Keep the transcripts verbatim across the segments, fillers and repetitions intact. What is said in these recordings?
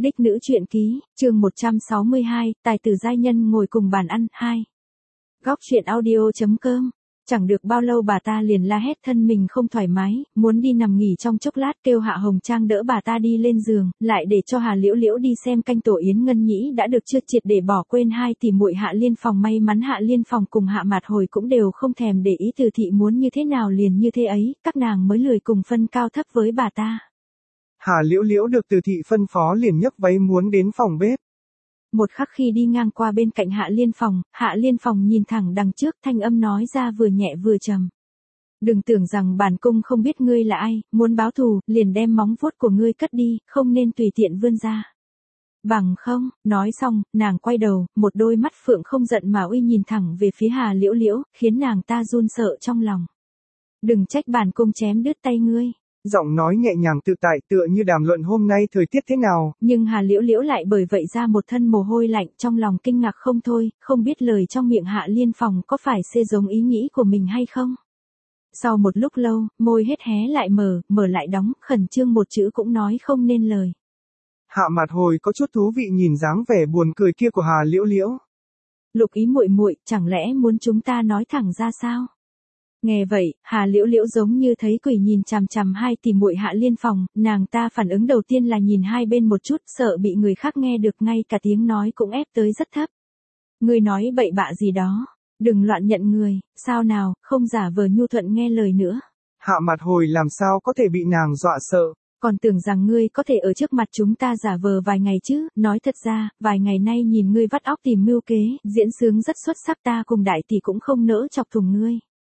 Đích nữ truyện ký, chương một trăm sáu mươi hai, tài tử giai nhân ngồi cùng bàn ăn, hai. Góc truyện audio.com. Chẳng được bao lâu bà ta liền la hét thân mình không thoải mái, muốn đi nằm nghỉ trong chốc lát, kêu Hạ Hồng Trang đỡ bà ta đi lên giường, lại để cho Hà Liễu Liễu đi xem canh tổ yến Ngân Nhĩ đã được chưa triệt để bỏ quên hai tỷ muội Hạ Liên Phòng. May mắn Hạ Liên Phòng cùng Hạ Mạt Hồi cũng đều không thèm để ý Từ thị muốn như thế nào liền như thế ấy, các nàng mới lười cùng phân cao thấp với bà ta. Hà Liễu Liễu được Từ thị phân phó liền nhấc váy muốn đến phòng bếp. Một khắc khi đi ngang qua bên cạnh Hạ Liên Phòng, Hạ Liên Phòng nhìn thẳng đằng trước, thanh âm nói ra vừa nhẹ vừa trầm. Đừng tưởng rằng bản cung không biết ngươi là ai, muốn báo thù, liền đem móng vuốt của ngươi cất đi, không nên tùy tiện vươn ra. Bằng không, nói xong, nàng quay đầu, một đôi mắt phượng không giận mà uy nhìn thẳng về phía Hà Liễu Liễu, khiến nàng ta run sợ trong lòng. Đừng trách bản cung chém đứt tay ngươi. Giọng nói nhẹ nhàng tự tại tựa như đàm luận hôm nay thời tiết thế nào. Nhưng Hà Liễu Liễu lại bởi vậy ra một thân mồ hôi lạnh, trong lòng kinh ngạc không thôi, không biết lời trong miệng Hạ Liên Phòng có phải xê giống ý nghĩ của mình hay không. Sau một lúc lâu, môi hết hé lại mở, mở lại đóng, khẩn trương một chữ cũng nói không nên lời. Hạ Mạt Hồi có chút thú vị nhìn dáng vẻ buồn cười kia của Hà Liễu Liễu. Lục ý muội muội, chẳng lẽ muốn chúng ta nói thẳng ra sao? Nghe vậy, Hà Liễu Liễu giống như thấy quỷ nhìn chằm chằm hai tỷ muội Hạ Liên Phòng, nàng ta phản ứng đầu tiên là nhìn hai bên một chút, sợ bị người khác nghe được, ngay cả tiếng nói cũng ép tới rất thấp. Ngươi nói bậy bạ gì đó, đừng loạn nhận người, sao nào, không giả vờ nhu thuận nghe lời nữa. Hạ Mạt Hồi làm sao có thể bị nàng dọa sợ. Còn tưởng rằng ngươi có thể ở trước mặt chúng ta giả vờ vài ngày chứ, nói thật ra, vài ngày nay nhìn ngươi vắt óc tìm mưu kế, diễn sướng rất xuất sắc, ta cùng đại tỷ cũng không nỡ chọc thủng ngươi.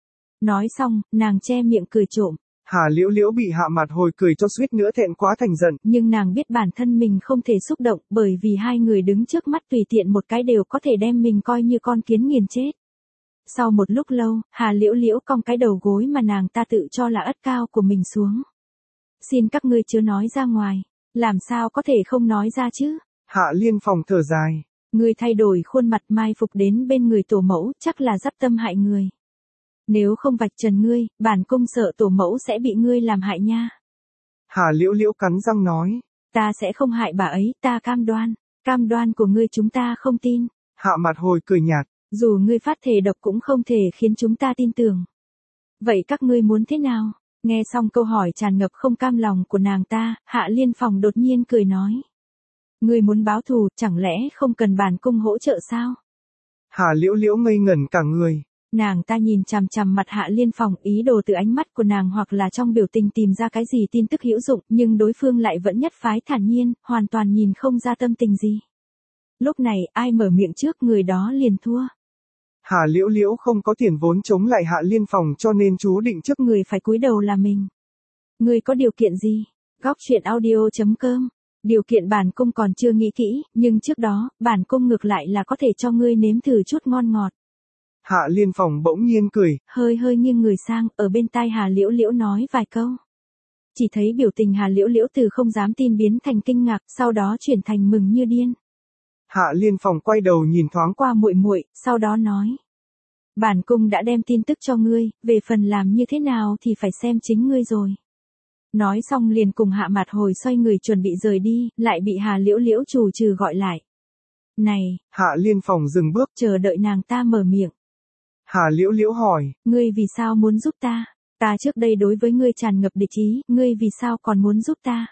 Nói xong, nàng che miệng cười trộm. Hà Liễu Liễu bị Hạ Mạt Hồi cười cho suýt nữa thẹn quá thành giận. Nhưng nàng biết bản thân mình không thể xúc động, bởi vì hai người đứng trước mắt tùy tiện một cái đều có thể đem mình coi như con kiến nghiền chết. Sau một lúc lâu, Hà Liễu Liễu cong cái đầu gối mà nàng ta tự cho là ất cao của mình xuống. Xin các ngươi chớ nói ra ngoài, làm sao có thể không nói ra chứ? Hạ Liên Phòng thở dài. Ngươi thay đổi khuôn mặt mai phục đến bên người tổ mẫu, chắc là dắp tâm hại người. Nếu không vạch trần ngươi, bản cung sợ tổ mẫu sẽ bị ngươi làm hại nha. Hà Liễu Liễu cắn răng nói. Ta sẽ không hại bà ấy, ta cam đoan. Cam đoan của ngươi chúng ta không tin. Hạ Mạt Hồi cười nhạt. Dù ngươi phát thề độc cũng không thể khiến chúng ta tin tưởng. Vậy các ngươi muốn thế nào? Nghe xong câu hỏi tràn ngập không cam lòng của nàng ta, Hạ Liên Phòng đột nhiên cười nói. Ngươi muốn báo thù, chẳng lẽ không cần bản cung hỗ trợ sao? Hà Liễu Liễu ngây ngẩn cả người. Nàng ta nhìn chằm chằm mặt Hạ Liên Phòng, ý đồ từ ánh mắt của nàng hoặc là trong biểu tình tìm ra cái gì tin tức hữu dụng, nhưng đối phương lại vẫn nhất phái thản nhiên, hoàn toàn nhìn không ra tâm tình gì. Lúc này, ai mở miệng trước người đó liền thua. Hà Liễu Liễu không có tiền vốn chống lại Hạ Liên Phòng cho nên chú định trước người phải cúi đầu là mình. Người có điều kiện gì? Góc truyện audio.com. Điều kiện bản cung còn chưa nghĩ kỹ, nhưng trước đó, bản cung ngược lại là có thể cho ngươi nếm thử chút ngon ngọt. Hạ Liên Phòng bỗng nhiên cười, hơi hơi nghiêng người sang, ở bên tai Hà Liễu Liễu nói vài câu. Chỉ thấy biểu tình Hà Liễu Liễu từ không dám tin biến thành kinh ngạc, sau đó chuyển thành mừng như điên. Hạ Liên Phòng quay đầu nhìn thoáng qua muội muội, sau đó nói: "Bản cung đã đem tin tức cho ngươi, về phần làm như thế nào thì phải xem chính ngươi rồi." Nói xong liền cùng Hạ Mạt Hồi xoay người chuẩn bị rời đi, lại bị Hà Liễu Liễu trù trừ gọi lại. "Này!" Hạ Liên Phòng dừng bước, chờ đợi nàng ta mở miệng. Hà Liễu Liễu hỏi: "Ngươi vì sao muốn giúp ta? Ta trước đây đối với ngươi tràn ngập địch ý, ngươi vì sao còn muốn giúp ta?"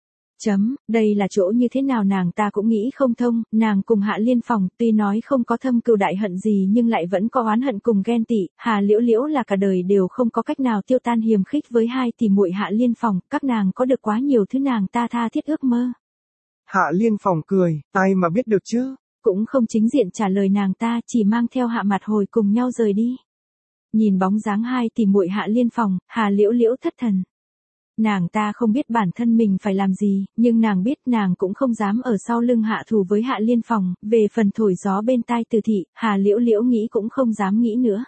Chấm, đây là chỗ như thế nào nàng ta cũng nghĩ không thông, nàng cùng Hạ Liên Phòng tuy nói không có thâm cừu đại hận gì nhưng lại vẫn có oán hận cùng ghen tị, Hà Liễu Liễu là cả đời đều không có cách nào tiêu tan hiềm khích với hai tỷ muội Hạ Liên Phòng, các nàng có được quá nhiều thứ nàng ta tha thiết ước mơ. Hạ Liên Phòng cười, ai mà biết được chứ? Cũng không chính diện trả lời nàng ta, chỉ mang theo Hạ Mạt Hồi cùng nhau rời đi. Nhìn bóng dáng hai tỷ muội Hạ Liên Phòng, Hà Liễu Liễu thất thần. Nàng ta không biết bản thân mình phải làm gì, nhưng nàng biết nàng cũng không dám ở sau lưng hạ thủ với Hạ Liên Phòng, về phần thổi gió bên tai Từ thị, Hà Liễu Liễu nghĩ cũng không dám nghĩ nữa.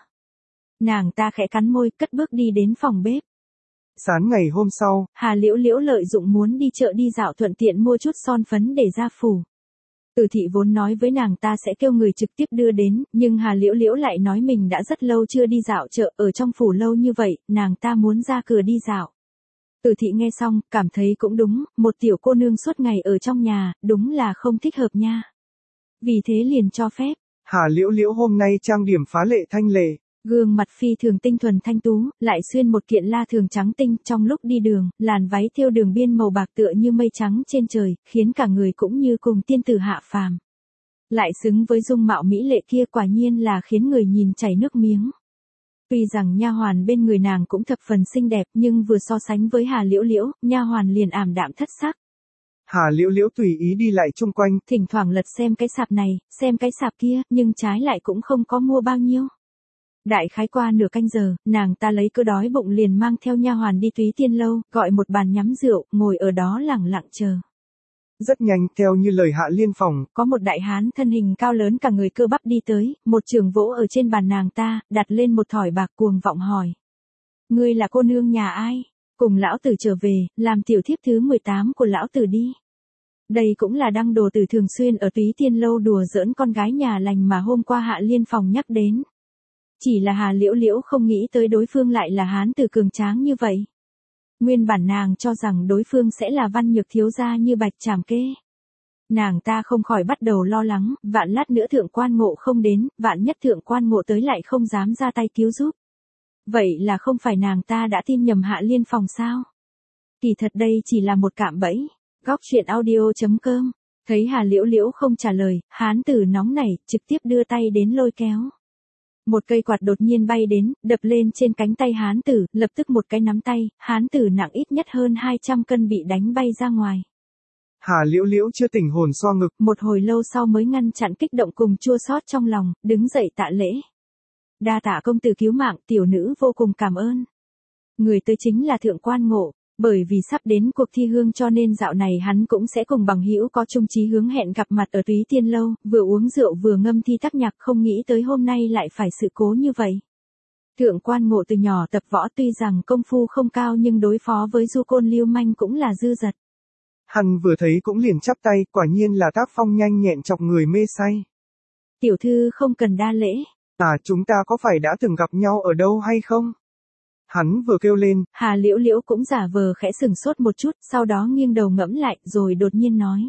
Nàng ta khẽ cắn môi, cất bước đi đến phòng bếp. Sáng ngày hôm sau, Hà Liễu Liễu lợi dụng muốn đi chợ đi dạo thuận tiện mua chút son phấn để ra phủ. Từ thị vốn nói với nàng ta sẽ kêu người trực tiếp đưa đến, nhưng Hà Liễu Liễu lại nói mình đã rất lâu chưa đi dạo chợ, ở trong phủ lâu như vậy, nàng ta muốn ra cửa đi dạo. Từ thị nghe xong, cảm thấy cũng đúng, một tiểu cô nương suốt ngày ở trong nhà, đúng là không thích hợp nha. Vì thế liền cho phép. Hà Liễu Liễu hôm nay trang điểm phá lệ thanh lệ. Gương mặt phi thường tinh thuần thanh tú, lại xuyên một kiện la thường trắng tinh, trong lúc đi đường, làn váy thêu đường biên màu bạc tựa như mây trắng trên trời, khiến cả người cũng như cùng tiên tử hạ phàm. Lại xứng với dung mạo mỹ lệ kia, quả nhiên là khiến người nhìn chảy nước miếng. Tuy rằng nha hoàn bên người nàng cũng thập phần xinh đẹp, nhưng vừa so sánh với Hà Liễu Liễu, nha hoàn liền ảm đạm thất sắc. Hà Liễu Liễu tùy ý đi lại chung quanh, thỉnh thoảng lật xem cái sạp này, xem cái sạp kia, nhưng trái lại cũng không có mua bao nhiêu. Đại khái qua nửa canh giờ, nàng ta lấy cớ đói bụng liền mang theo nha hoàn đi Túy Tiên lâu, gọi một bàn nhắm rượu, ngồi ở đó lẳng lặng chờ. Rất nhanh, theo như lời Hạ Liên Phòng, có một đại hán thân hình cao lớn cả người cơ bắp đi tới, một trường vỗ ở trên bàn nàng ta, đặt lên một thỏi bạc cuồng vọng hỏi. Ngươi là cô nương nhà ai? Cùng lão tử trở về, làm tiểu thiếp thứ mười tám của lão tử đi. Đây cũng là đăng đồ tử thường xuyên ở Túy Tiên lâu đùa giỡn con gái nhà lành mà hôm qua Hạ Liên Phòng nhắc đến. Chỉ là Hà Liễu Liễu không nghĩ tới đối phương lại là hán tử cường tráng như vậy. Nguyên bản nàng cho rằng đối phương sẽ là văn nhược thiếu gia như Bạch Trảm Kê. Nàng ta không khỏi bắt đầu lo lắng, vạn lát nữa thượng quan ngộ không đến, vạn nhất thượng quan ngộ tới lại không dám ra tay cứu giúp. Vậy là không phải nàng ta đã tin nhầm Hạ Liên Phòng sao? Kỳ thật đây chỉ là một cạm bẫy. Góc truyện audio chấm com. Thấy Hà Liễu Liễu không trả lời, hán tử nóng nảy, trực tiếp đưa tay đến lôi kéo. Một cây quạt đột nhiên bay đến, đập lên trên cánh tay hán tử, lập tức một cái nắm tay, hán tử nặng ít nhất hơn hai trăm cân bị đánh bay ra ngoài. Hà Liễu Liễu chưa tỉnh hồn xoa ngực, một hồi lâu sau mới ngăn chặn kích động cùng chua xót trong lòng, đứng dậy tạ lễ. Đa tạ công tử cứu mạng, tiểu nữ vô cùng cảm ơn. Người tới chính là thượng quan ngộ, bởi vì sắp đến cuộc thi hương cho nên dạo này hắn cũng sẽ cùng bằng hữu có chung chí hướng hẹn gặp mặt ở Túy Tiên lâu, vừa uống rượu vừa ngâm thi tác nhạc, không nghĩ tới hôm nay lại phải sự cố như vậy. Thượng quan ngộ từ nhỏ tập võ, tuy rằng công phu không cao nhưng đối phó với du côn lưu manh cũng là dư dật. Hắn vừa thấy cũng liền chắp tay, quả nhiên là tác phong nhanh nhẹn chọc người mê say. Tiểu thư không cần đa lễ. À, chúng ta có phải đã từng gặp nhau ở đâu hay không? Hắn vừa kêu lên, Hà Liễu Liễu cũng giả vờ khẽ sừng sốt một chút, sau đó nghiêng đầu ngẫm lại, rồi đột nhiên nói.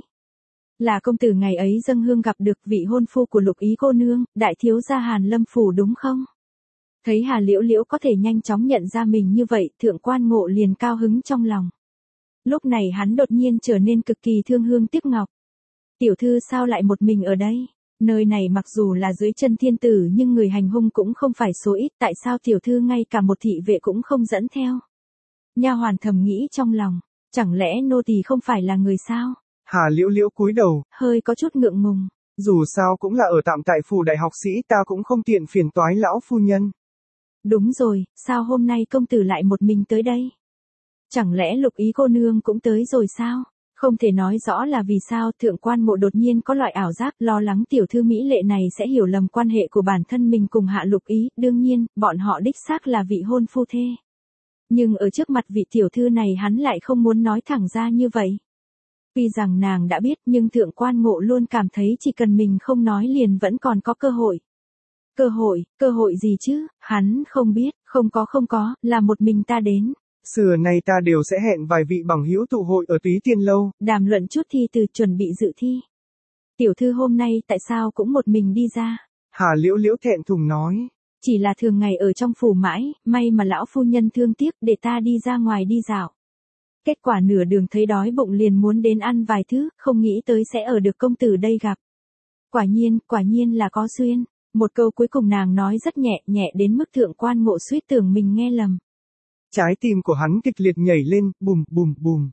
Là công tử ngày ấy dâng hương gặp được vị hôn phu của Lục Ý cô nương, đại thiếu gia Hàn Lâm phủ đúng không? Thấy Hà Liễu Liễu có thể nhanh chóng nhận ra mình như vậy, thượng quan ngộ liền cao hứng trong lòng. Lúc này hắn đột nhiên trở nên cực kỳ thương hương tiếc ngọc. Tiểu thư sao lại một mình ở đây? Nơi này mặc dù là dưới chân thiên tử nhưng người hành hung cũng không phải số ít, tại sao tiểu thư ngay cả một thị vệ cũng không dẫn theo? Nha hoàn thầm nghĩ trong lòng, chẳng lẽ nô tỳ không phải là người sao? Hà Liễu Liễu cúi đầu, hơi có chút ngượng ngùng. Dù sao cũng là ở tạm tại phủ đại học sĩ, ta cũng không tiện phiền toái lão phu nhân. Đúng rồi, sao hôm nay công tử lại một mình tới đây? Chẳng lẽ Lục Ý cô nương cũng tới rồi sao? Không thể nói rõ là vì sao, thượng quan ngộ đột nhiên có loại ảo giác, lo lắng tiểu thư mỹ lệ này sẽ hiểu lầm quan hệ của bản thân mình cùng Hạ Lục Ý, đương nhiên, bọn họ đích xác là vị hôn phu thê. Nhưng ở trước mặt vị tiểu thư này hắn lại không muốn nói thẳng ra như vậy. Tuy rằng nàng đã biết nhưng thượng quan ngộ luôn cảm thấy chỉ cần mình không nói liền vẫn còn có cơ hội. Cơ hội, cơ hội gì chứ, hắn không biết, không có không có, là một mình ta đến. Xưa nay ta đều sẽ hẹn vài vị bằng hữu tụ hội ở Túy Tiên lâu. Đàm luận chút thi từ chuẩn bị dự thi. Tiểu thư hôm nay tại sao cũng một mình đi ra? Hà Liễu Liễu thẹn thùng nói. Chỉ là thường ngày ở trong phủ mãi, may mà lão phu nhân thương tiếc để ta đi ra ngoài đi dạo. Kết quả nửa đường thấy đói bụng liền muốn đến ăn vài thứ, không nghĩ tới sẽ ở được công tử đây gặp. Quả nhiên, quả nhiên là có duyên. Một câu cuối cùng nàng nói rất nhẹ, nhẹ đến mức thượng quan ngộ suýt tưởng mình nghe lầm. Trái tim của hắn kịch liệt nhảy lên, bùm bùm bùm.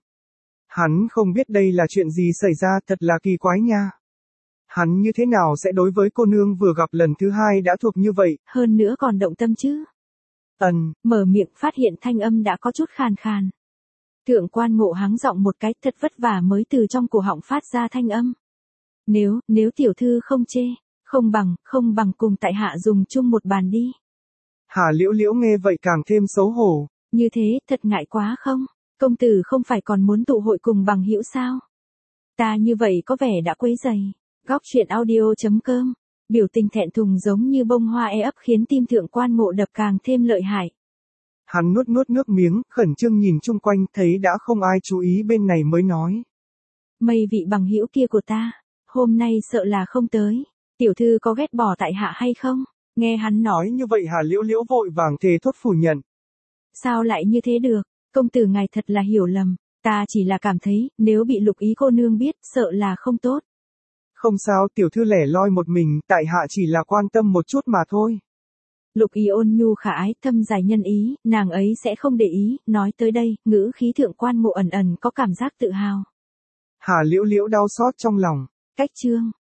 Hắn không biết đây là chuyện gì xảy ra, thật là kỳ quái nha. Hắn như thế nào sẽ đối với cô nương vừa gặp lần thứ hai đã thuộc như vậy? Hơn nữa còn động tâm chứ. Ần, mở miệng phát hiện thanh âm đã có chút khàn khàn. Thượng quan ngộ hắng giọng một cái, thật vất vả mới từ trong cổ họng phát ra thanh âm. Nếu, nếu tiểu thư không chê, không bằng, không bằng cùng tại hạ dùng chung một bàn đi. Hà Liễu Liễu nghe vậy càng thêm xấu hổ. Như thế, thật ngại quá không? Công tử không phải còn muốn tụ hội cùng bằng hữu sao? Ta như vậy có vẻ đã quấy rầy. Góc truyện audio chấm com. Biểu tình thẹn thùng giống như bông hoa e ấp khiến tim thượng quan ngộ đập càng thêm lợi hại. Hắn nuốt nuốt nước miếng, khẩn trương nhìn chung quanh, thấy đã không ai chú ý bên này mới nói. Mây vị bằng hữu kia của ta, hôm nay sợ là không tới. Tiểu thư có ghét bỏ tại hạ hay không? Nghe hắn nói Nói như vậy Hà Liễu Liễu vội vàng thề thốt phủ nhận. Sao lại như thế được? Công tử ngài thật là hiểu lầm. Ta chỉ là cảm thấy, nếu bị Lục Ý cô nương biết, sợ là không tốt. Không sao, tiểu thư lẻ loi một mình, tại hạ chỉ là quan tâm một chút mà thôi. Lục Ý ôn nhu khả ái, thâm dài nhân ý, nàng ấy sẽ không để ý, nói tới đây, ngữ khí thượng quan ngộ ẩn ẩn có cảm giác tự hào. Hà Liễu Liễu đau xót trong lòng. Cách chương